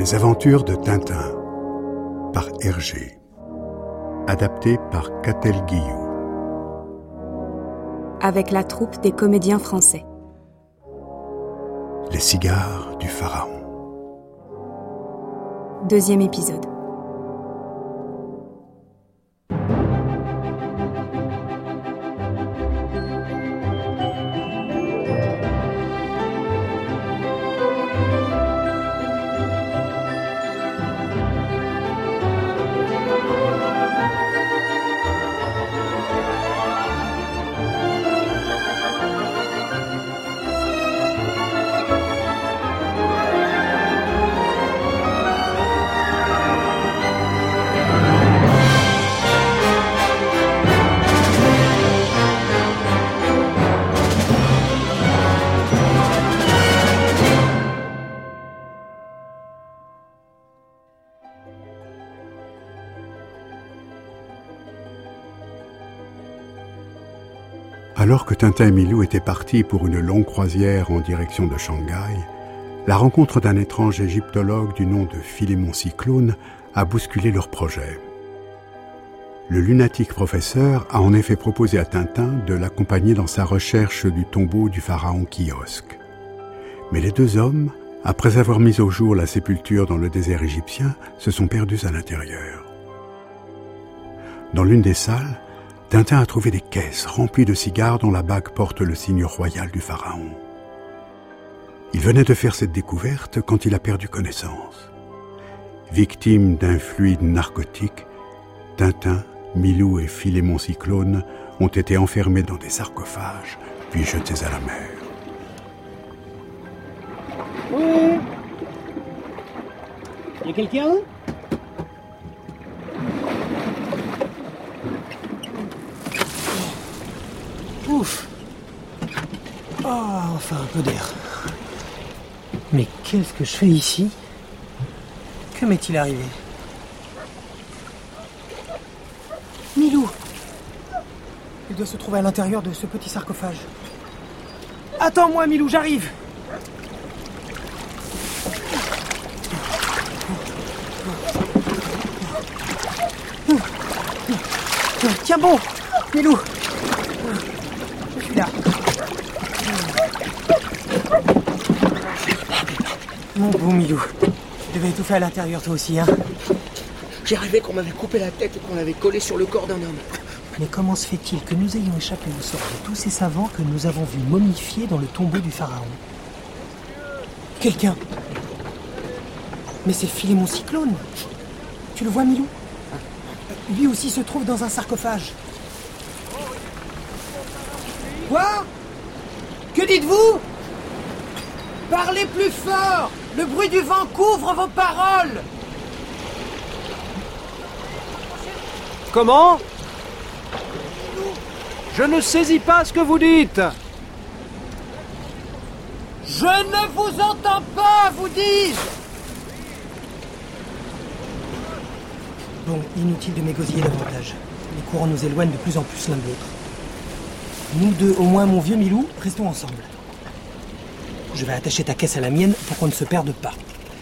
Les aventures de Tintin par Hergé. Adapté par Catel Guillou. Avec la troupe des comédiens français. Les cigares du pharaon. 2e épisode. Alors que Tintin et Milou étaient partis pour une longue croisière en direction de Shanghai, la rencontre d'un étrange égyptologue du nom de Philémon Cyclone a bousculé leur projet. Le lunatique professeur a en effet proposé à Tintin de l'accompagner dans sa recherche du tombeau du pharaon Kiosque. Mais les deux hommes, après avoir mis au jour la sépulture dans le désert égyptien, se sont perdus à l'intérieur. Dans l'une des salles, Tintin a trouvé des caisses remplies de cigares dont la bague porte le signe royal du pharaon. Il venait de faire cette découverte quand il a perdu connaissance. Victime d'un fluide narcotique, Tintin, Milou et Philémon Cyclone ont été enfermés dans des sarcophages, puis jetés à la mer. Oui. Y a quelqu'un ? Ouf. Oh, enfin un peu d'air. Mais qu'est-ce que je fais ici ? Que m'est-il arrivé ? Milou ! Il doit se trouver à l'intérieur de ce petit sarcophage. Attends-moi, Milou, j'arrive ! Tiens bon, Milou ! Je suis là. Mon beau Milou, tu devais étouffer à l'intérieur toi aussi, hein ? J'ai rêvé qu'on m'avait coupé la tête et qu'on l'avait collé sur le corps d'un homme. Mais comment se fait-il que nous ayons échappé au sort de tous ces savants que nous avons vus momifiés dans le tombeau du pharaon ? Quelqu'un. Mais c'est Philémon Cyclone. Tu le vois, Milou ? Lui aussi se trouve dans un sarcophage. Quoi ? Que dites-vous ? Parlez plus fort ! Le bruit du vent couvre vos paroles ! Comment ? Je ne saisis pas ce que vous dites. Je ne vous entends pas, vous dis-je ! Bon, inutile de m'égosiller davantage. Les courants nous éloignent de plus en plus l'un de l'autre. Nous deux, au moins mon vieux Milou, restons ensemble. Je vais attacher ta caisse à la mienne pour qu'on ne se perde pas.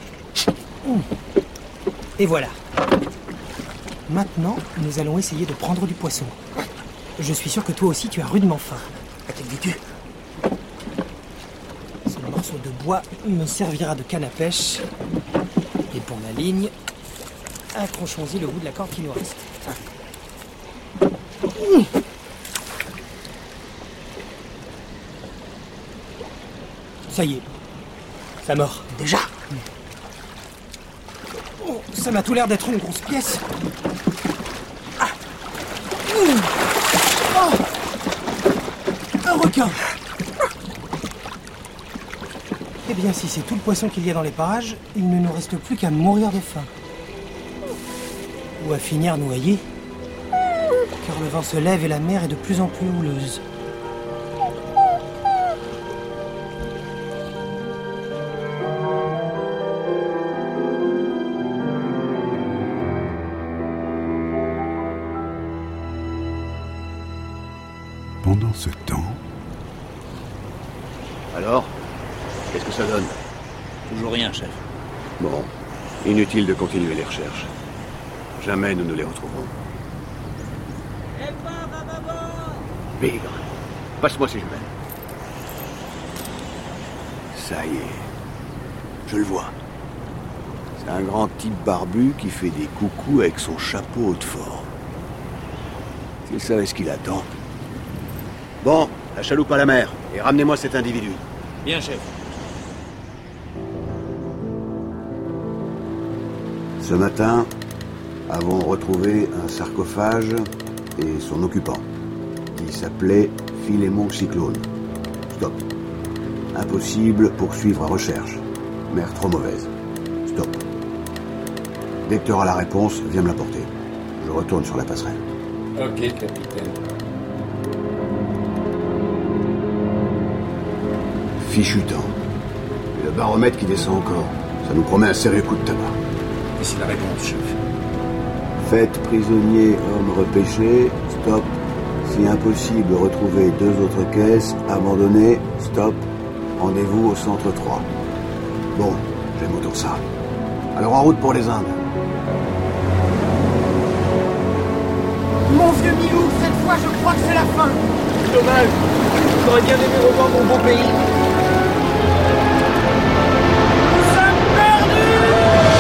Et voilà. Maintenant, nous allons essayer de prendre du poisson. Je suis sûr que toi aussi tu as rudement faim. À quel dis-tu ? Ce morceau de bois me servira de canne à pêche. Et pour la ligne, accrochons-y le bout de la corde qui nous reste. Ça y est, ça mord. Déjà ? Oh, ça m'a tout l'air d'être une grosse pièce. Ah. Oh. Un requin. Eh bien, si c'est tout le poisson qu'il y a dans les parages, il ne nous reste plus qu'à mourir de faim. Ou à finir noyé. Car le vent se lève et la mer est de plus en plus houleuse. Pendant ce temps... Alors ? Qu'est-ce que ça donne ? Toujours rien, chef. Bon. Inutile de continuer les recherches. Jamais nous ne les retrouverons. Bigre, passe-moi ces jumelles. Ça y est. Je le vois. C'est un grand type barbu qui fait des coucous avec son chapeau Hautefort. S'il savait ce qu'il attend. Bon, la chaloupe à la mer, et ramenez-moi cet individu. Bien, chef. Ce matin, avons retrouvé un sarcophage et son occupant. Il s'appelait Philémon Cyclone. Stop. Impossible poursuivre à recherche. Mer trop mauvaise. Stop. Dès que tu auras la réponse, viens me l'apporter. Je retourne sur la passerelle. Ok, capitaine. Fichu temps. Et le baromètre qui descend encore. Ça nous promet un sérieux coup de tabac. Et c'est la réponse, chef. Faites prisonnier homme repêché. Stop. Si impossible, retrouvez 2 autres caisses. Abandonnées. Stop. Rendez-vous au centre 3. Bon, j'aime autant ça. Alors en route pour les Indes. Mon vieux Milou, cette fois je crois que c'est la fin. Dommage. J'aurais bien aimé revoir mon beau pays. Nous sommes perdus.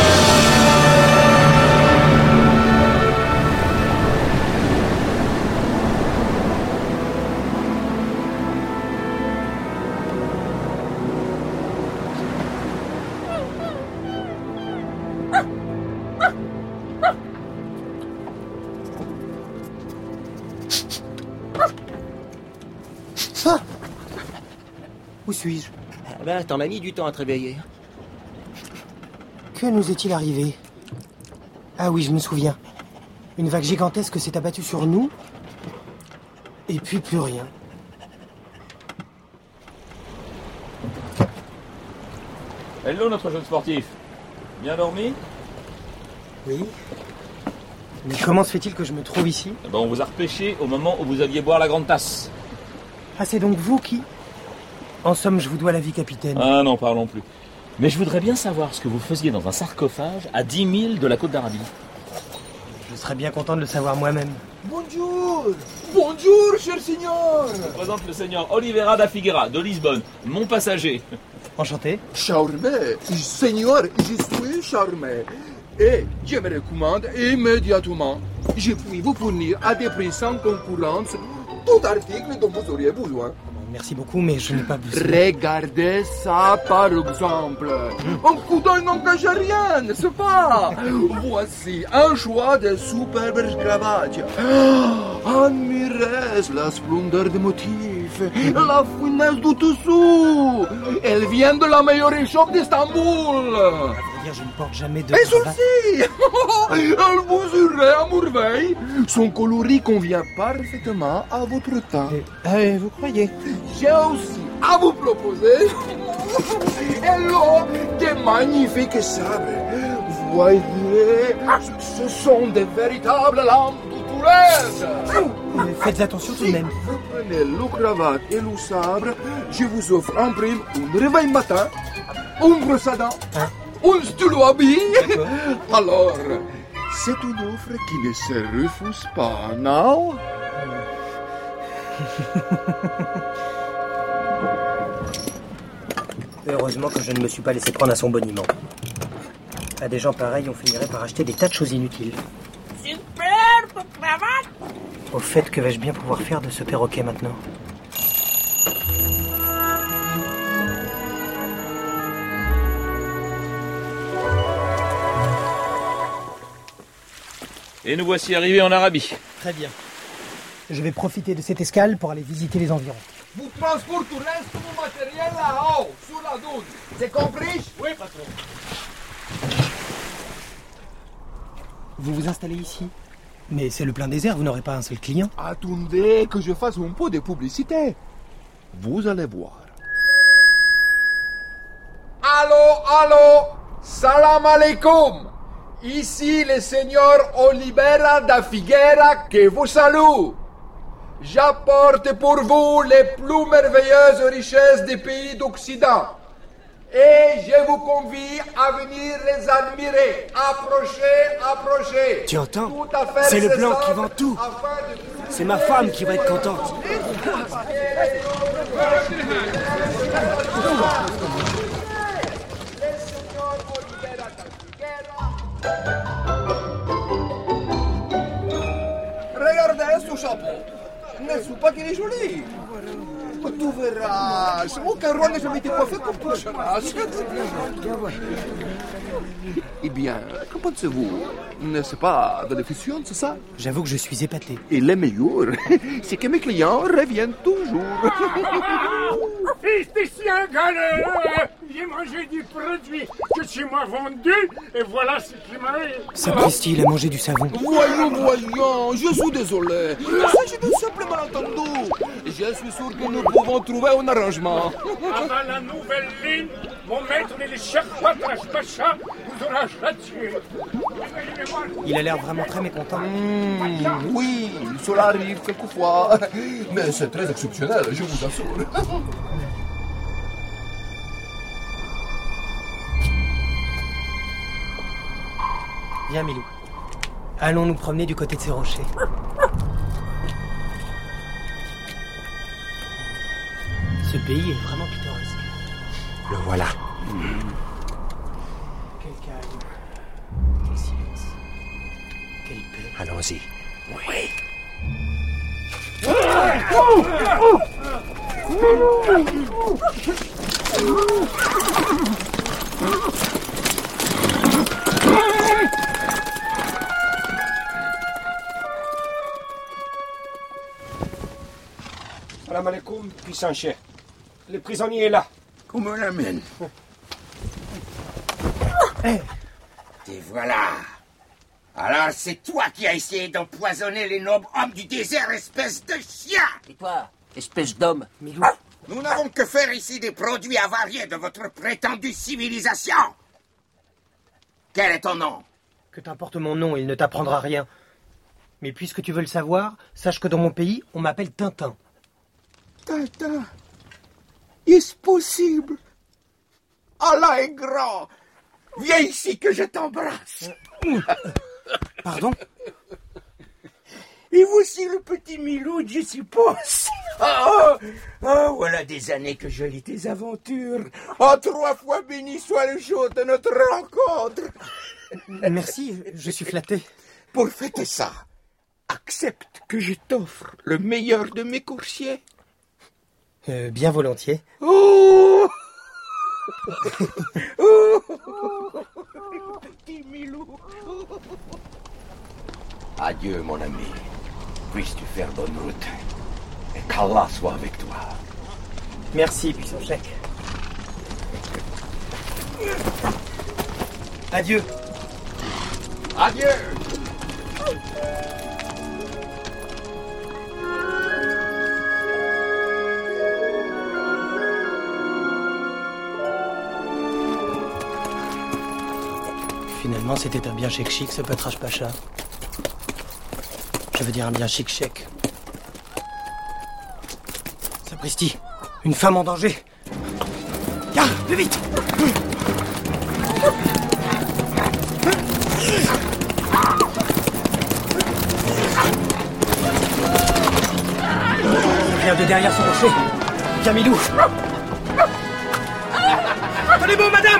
Où suis-je? Ben, t'en as mis du temps à te réveiller. Que nous est-il arrivé? Ah oui, je me souviens. Une vague gigantesque s'est abattue sur nous. Et puis plus rien. Hello, notre jeune sportif. Bien dormi? Oui. Mais comment se fait-il que je me trouve ici? Eh ben, on vous a repêché au moment où vous aviez boire la grande tasse. Ah, c'est donc vous qui... En somme, je vous dois la vie, capitaine. Ah non, parlons plus. Mais je voudrais bien savoir ce que vous faisiez dans un sarcophage à 10 000 de la côte d'Arabie. Je serais bien content de le savoir moi-même. Bonjour. Bonjour, cher signor. Je vous présente le seigneur Oliveira da Figueira, de Lisbonne, mon passager. Enchanté. Charmé. Seigneur, je suis charmé. Et je me recommande immédiatement. Je puis vous fournir à des prix sans concurrence tout article dont vous auriez besoin. Merci beaucoup, mais je n'ai pas besoin. Regardez ça, par exemple. Un coup d'œil n'engage à rien, n'est-ce pas? Voici un choix de superbes cravates. Admirez la splendeur des motifs, la finesse du tissu. Elle vient de la meilleure échoppe d'Istanbul. À vrai dire, je ne porte jamais de... Et celle-ci, elle vous irait à merveille. Son coloris convient parfaitement à votre teint. Vous croyez? J'ai aussi à vous proposer hello, des magnifiques sabres. Voyez, ce sont des véritables lampes de Toulette. Faites attention tout de même. Vous prenez le cravate et le sabre, je vous offre en prime un réveil matin, une brosse à dents, un stylo à billes. Alors, c'est une offre qui ne se refuse pas, non? Heureusement que je ne me suis pas laissé prendre à son boniment. À des gens pareils, on finirait par acheter des tas de choses inutiles. Superbe cravate! Au fait, que vais-je bien pouvoir faire de ce perroquet maintenant? Et nous voici arrivés en Arabie. Très bien. Je vais profiter de cette escale pour aller visiter les environs. Vous transporterez tout mon matériel là-haut, sur la dune. C'est compris? Oui, patron. Vous vous installez ici? Mais c'est le plein désert, vous n'aurez pas un seul client? Attendez que je fasse un peu de publicité. Vous allez voir. Allô, salam alaikum. Ici le seigneur Oliveira da Figueira que vous salue. J'apporte pour vous les plus merveilleuses richesses des pays d'Occident. Et je vous convie à venir les admirer. Approchez, approchez. Tu entends? Tout à fait C'est le blanc cessable qui vend tout. afin de- C'est ma femme qui va être contente. Regardez ce chapeau. N'est-ce pas qu'il est joli? Tu verras. Aucun roi n'a jamais été coiffé comme Pocherasse. Eh bien, qu'en pensez-vous? N'est-ce pas de l'efficience, c'est ça? J'avoue que je suis épaté. Et le meilleur, c'est que mes clients reviennent toujours. Fils de chien galère! J'ai mangé du produit que tu m'as vendu et voilà ce qui m'arrive. Sapristi, il a mangé du savon. Voyons, je suis désolé. Il s'agit d'un simple malentendu. Je suis sûr que nous pouvons trouver un arrangement. Avant la nouvelle ligne, mon maître et le chef Patrache Pacha vous aura châtié. Il a l'air vraiment très mécontent. Oui, cela arrive quelquefois. Mais c'est très exceptionnel, je vous assure. Viens, Milou. Allons nous promener du côté de ces rochers. Ce pays est vraiment pittoresque. Le voilà. Quel calme. Quel silence. Quelle paix. Allons-y. Oui. Salam alaikum, puissant chef. Le prisonnier est là. Qu'on me l'amène. Et voilà. Alors c'est toi qui as essayé d'empoisonner les nobles hommes du désert, espèce de chien. Et toi, espèce d'homme? Milou. Nous n'avons que faire ici des produits avariés de votre prétendue civilisation. Quel est ton nom? Que t'importe mon nom, il ne t'apprendra rien. Mais puisque tu veux le savoir, sache que dans mon pays, on m'appelle Tintin. Tintin, est-ce possible? Allah est grand. Viens ici que je t'embrasse. Pardon? Et voici le petit Milou, je suppose. Voilà des années que je lis tes aventures. Oh, 3 fois béni soit le jour de notre rencontre. Merci, je suis flatté. Pour fêter ça, accepte que je t'offre le meilleur de mes coursiers. Bien volontiers. Oh, petit Milou. Adieu, mon ami. Puisses-tu faire bonne route. Et qu'Allah soit avec toi. Merci, puissant chef. Adieu. Adieu. Finalement, c'était un bien chic ce Patrache Pacha. Je veux dire un bien chic. Sapristi, une femme en danger. Viens, plus vite. Il vient de derrière ce rocher. Viens, Milou. Tenez bon, madame.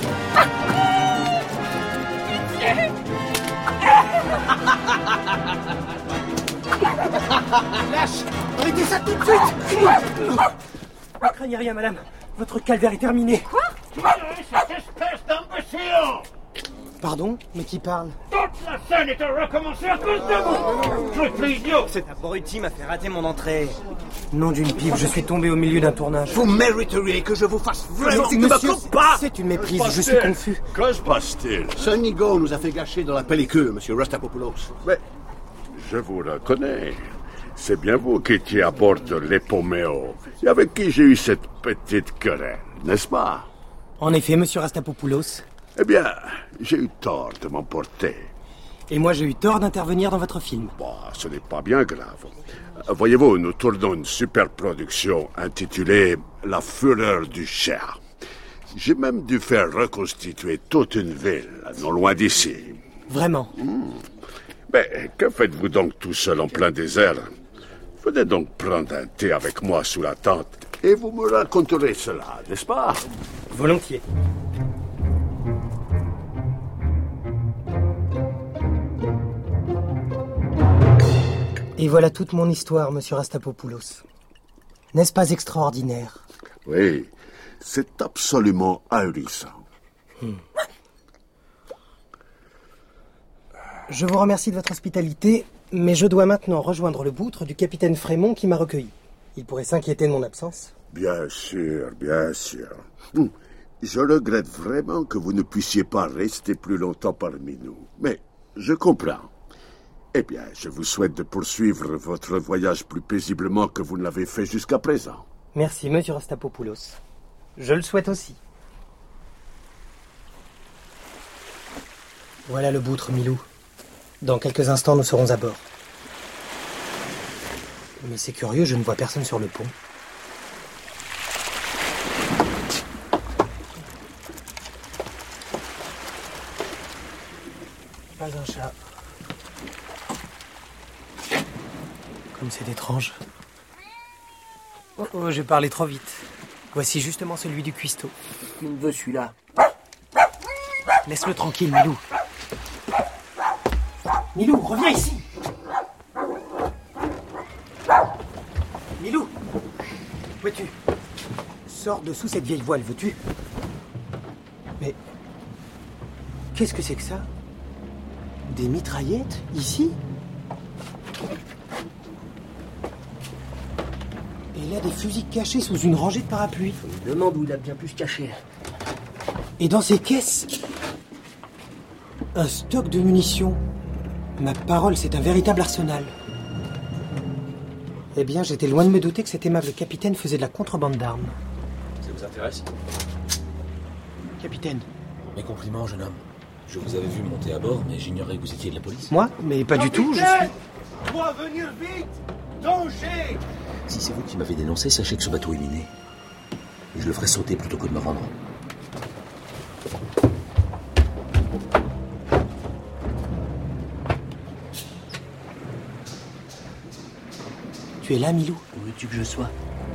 Lâche! Arrêtez ça tout de suite! Ne craignez rien, madame. Votre calvaire est terminé. Quoi? Cette espèce d'imbécile! Pardon? Mais qui parle? Toute la scène est à recommencer à cause de vous! Triple idiot! Cet abruti m'a fait rater mon entrée. Nom d'une pipe, je suis tombé au milieu d'un tournage. Vous mériteriez que je vous fasse vraiment Monsieur, que me coupe pas. c'est une méprise, je suis confus. Que se passe-t-il? Sonigo nous a fait gâcher dans la pellicule, monsieur Rastapopoulos. Mais je vous reconnais. C'est bien vous qui étiez à bord de l'Epoméo, et avec qui j'ai eu cette petite querelle, n'est-ce pas? En effet, monsieur Rastapopoulos. Eh bien, j'ai eu tort de m'emporter. Et moi, j'ai eu tort d'intervenir dans votre film. Bon, ce n'est pas bien grave. Voyez-vous, nous tournons une super production intitulée La Fureur du Cher. J'ai même dû faire reconstituer toute une ville, non loin d'ici. Vraiment? Mais que faites-vous donc tout seul en plein désert? Venez donc prendre un thé avec moi sous la tente et vous me raconterez cela, n'est-ce pas? Volontiers. Et voilà toute mon histoire, monsieur Rastapopoulos. N'est-ce pas extraordinaire? Oui, c'est absolument ahurissant. Je vous remercie de votre hospitalité, mais je dois maintenant rejoindre le boutre du capitaine Frémont qui m'a recueilli. Il pourrait s'inquiéter de mon absence. Bien sûr, bien sûr. Je regrette vraiment que vous ne puissiez pas rester plus longtemps parmi nous. Mais je comprends. Eh bien, je vous souhaite de poursuivre votre voyage plus paisiblement que vous ne l'avez fait jusqu'à présent. Merci, monsieur Rastapopoulos. Je le souhaite aussi. Voilà le boutre, Milou. Dans quelques instants, nous serons à bord. Mais c'est curieux, je ne vois personne sur le pont. Pas un chat. Comme c'est étrange. Oh, j'ai parlé trop vite. Voici justement celui du cuistot. Qui me veut celui-là? Laisse-le tranquille, Milou. Milou, reviens ici. Milou, où es-tu? Sors de sous cette vieille voile, veux-tu? Mais qu'est-ce que c'est que ça? Des mitraillettes, ici? Et là, des fusils cachés sous une rangée de parapluies. Je me demande où il a bien pu se cacher. Et dans ces caisses, un stock de munitions. Ma parole, c'est un véritable arsenal. Eh bien, j'étais loin de me douter que cet aimable capitaine faisait de la contrebande d'armes. Ça vous intéresse? Capitaine. Mes compliments, jeune homme. Je vous avais vu monter à bord, mais j'ignorais que vous étiez de la police. Moi? Mais pas du tout, je suis... Dois venir vite! Danger! Si c'est vous qui m'avez dénoncé, sachez que ce bateau est miné. Et je le ferai sauter plutôt que de me rendre. Tu es là, Milou? Où veux-tu que je sois?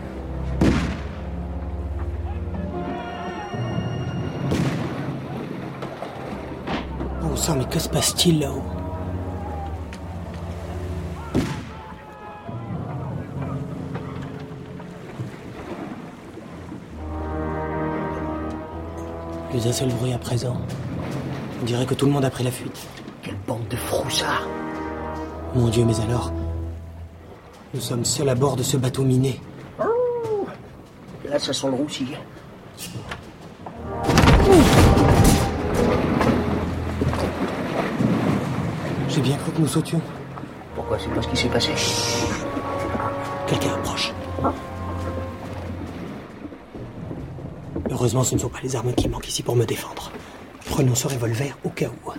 Bon sang, mais que se passe-t-il là-haut? Plus un seul bruit à présent. On dirait que tout le monde a pris la fuite. Quelle bande de froussards! Mon Dieu, mais alors... Nous sommes seuls à bord de ce bateau miné. Oh, là, ça sent le roussi. J'ai bien cru que nous sautions. Pourquoi? C'est pas ce qui s'est passé. Quelqu'un approche. Heureusement, ce ne sont pas les armes qui manquent ici pour me défendre. Prenons ce revolver au cas où.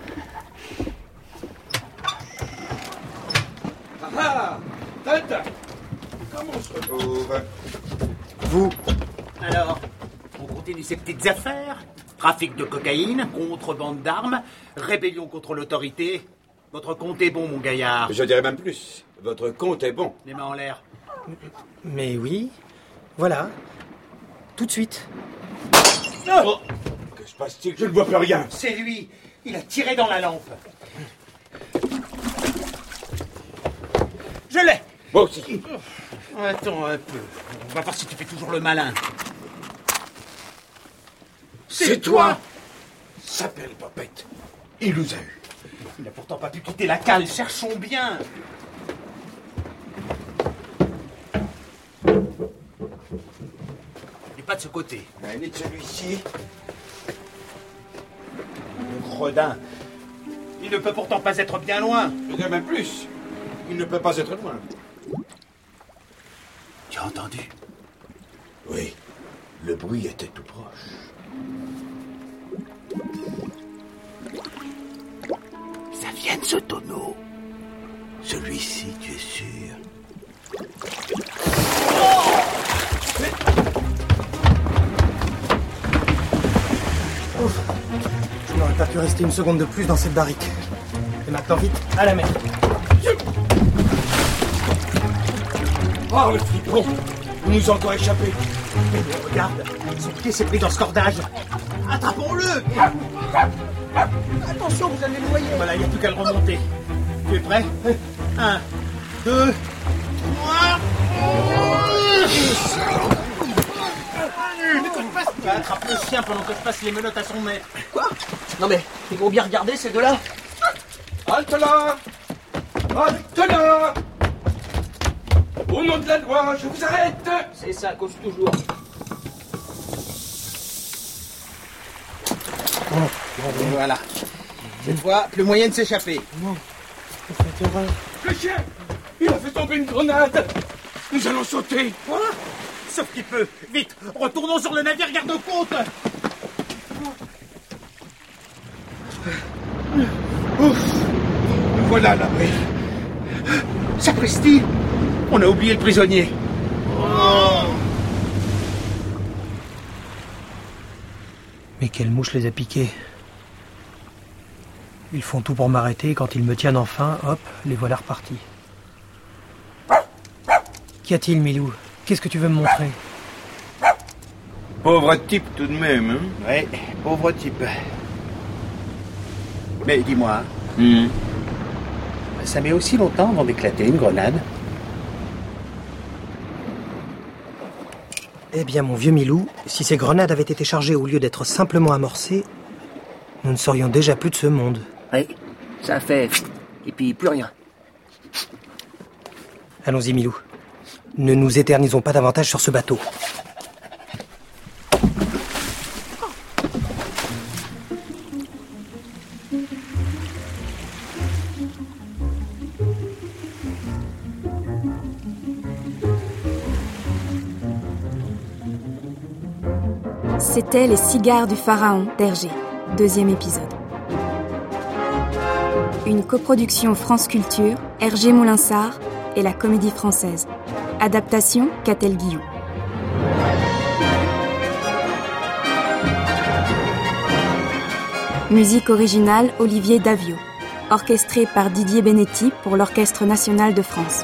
Ah! Tête! Comment on se retrouve? Vous? Alors, on continue ces petites affaires? Trafic de cocaïne, contrebande d'armes, rébellion contre l'autorité. Votre compte est bon, mon gaillard. Je dirais même plus. Votre compte est bon. Les mains en l'air. Mais oui. Voilà. Tout de suite. Oh. Que se passe-t-il? Je ne vois plus rien. C'est lui. Il a tiré dans la lampe. Je l'ai. Moi aussi. Attends un peu. On va voir si tu fais toujours le malin. C'est toi? S'appelle Popette. Il nous a eu. Il n'a pourtant pas pu quitter la cale. Cherchons bien. Et pas de ce côté. Ni de celui-ci. Le gredin. Il ne peut pourtant pas être bien loin. Je dirais même plus. Il ne peut pas être loin. Tu as entendu? Oui. Le bruit était tout proche. Ça vient de ce tonneau. Celui-ci, tu es sûr? pu rester une seconde de plus dans cette barrique. Et maintenant, vite, à la mer. Oh, le fripon! Il nous a encore échappé. Mais regarde, son pied s'est pris dans ce cordage. Attrapons-le! Attention, vous allez le noyer. Voilà, il n'y a plus qu'à le remonter. Tu es prêt? 1, 2, 3... Attrape le sien pendant que je passe les menottes à son maître. Quoi? Non mais, ils vont bien regarder ces deux-là. Halte là! Halte là! Au nom de la loi, je vous arrête! C'est ça, cause toujours. Et voilà. Cette fois, plus moyen de s'échapper. Non, vous faites horreur. Le chien! Il a fait tomber une grenade! Nous allons sauter! Quoi? Sauf qu'il peut. Vite, retournons sur le navire garde-côte. Ouf! Nous voilà à l'abri. Sapristi! On a oublié le prisonnier. Mais quelle mouche les a piqués? Ils font tout pour m'arrêter et quand ils me tiennent enfin, hop, les voilà repartis. Qu'y a-t-il, Milou? Qu'est-ce que tu veux me montrer? Pauvre type tout de même, hein? Ouais, pauvre type. Mais dis-moi, ça met aussi longtemps avant d'éclater une grenade? Eh bien, mon vieux Milou, si ces grenades avaient été chargées au lieu d'être simplement amorcées, nous ne serions déjà plus de ce monde. Oui, ça fait... Et puis plus rien. Allons-y, Milou. Ne nous éternisons pas davantage sur ce bateau. C'était Les Cigares du Pharaon d'Hergé, 2e épisode. Une coproduction France Culture, Hergé Moulinsart et la Comédie Française. Adaptation, Catel Guillou. Musique originale, Olivier Davio. Orchestré par Didier Benetti pour l'Orchestre National de France.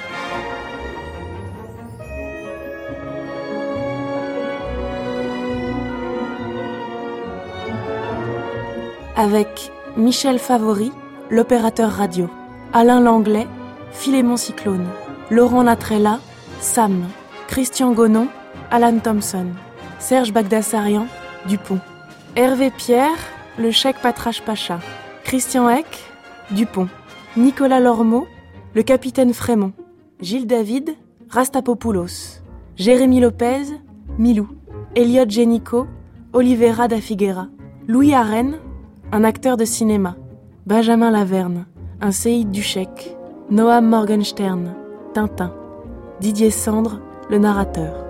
Avec Michel Favori, l'opérateur radio, Alain Langlais, Philémon Cyclone, Laurent Latrella, Sam, Christian Gonon, Alan Thompson, Serge Bagdassarian, Dupont, Hervé Pierre, le cheikh Patrache Pacha, Christian Eck, Dupont, Nicolas Lormeau, le capitaine Frémont, Gilles David, Rastapopoulos, Jérémy Lopez, Milou, Elliot Génico, Olivera da Figuera, Louis Arène, un acteur de cinéma, Benjamin Laverne, un séide du Cheikh, Noam Morgenstern, Tintin, Didier Sandre, le narrateur.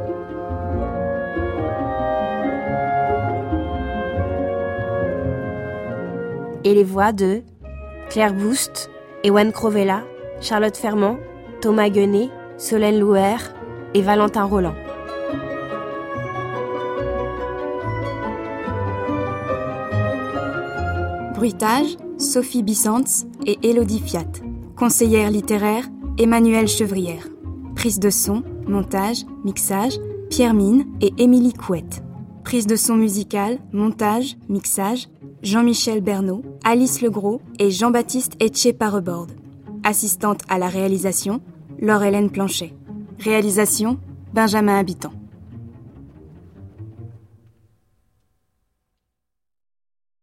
Et les voix de Claire Boust, Ewan Crovella, Charlotte Fermant, Thomas Guenet, Solène Louer et Valentin Roland. Bruitage, Sophie Bissantz et Élodie Fiat. Conseillère littéraire, Emmanuelle Chevrière. Prise de son, montage, mixage, Pierre Mine et Émilie Couette. Prise de son musicale, montage, mixage, Jean-Michel Bernot, Alice Legros et Jean-Baptiste Etché-Pareborde. Assistante à la réalisation, Laure-Hélène Planchet. Réalisation, Benjamin Habitant.